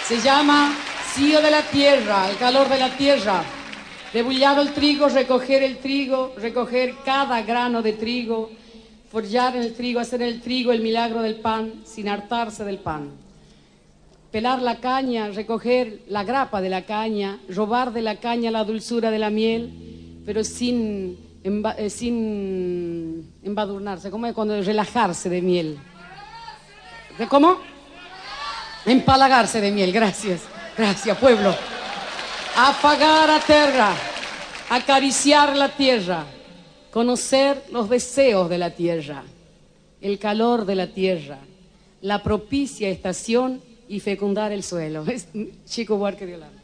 Se llama Cio de la tierra, el calor de la tierra. Debullado el trigo, recoger cada grano de trigo, forjar en el trigo, hacer en el trigo el milagro del pan, sin hartarse del pan. Pelar la caña, recoger la grapa de la caña, robar de la caña la dulzura de la miel, pero sin embadurnarse. ¿Cómo es cuando relajarse de miel? ¿Cómo? Empalagarse de miel, gracias. Gracias, pueblo. Afagar a tierra, acariciar la tierra, conocer los deseos de la tierra, el calor de la tierra, la propicia estación y fecundar el suelo. Es Chico Buarque de Holanda.